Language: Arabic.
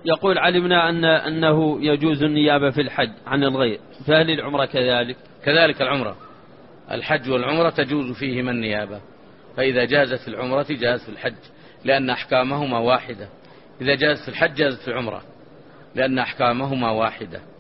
يقول علمنا أنه يجوز النيابة في الحج عن الغير، فهل العمرة كذلك؟ كذلك العمرة، الحج والعمرة تجوز فيهما النيابة، فإذا جازت في العمرة جاز في الحج لأن أحكامهما واحدة، إذا جازت في الحج جازت في العمرة لأن أحكامهما واحدة.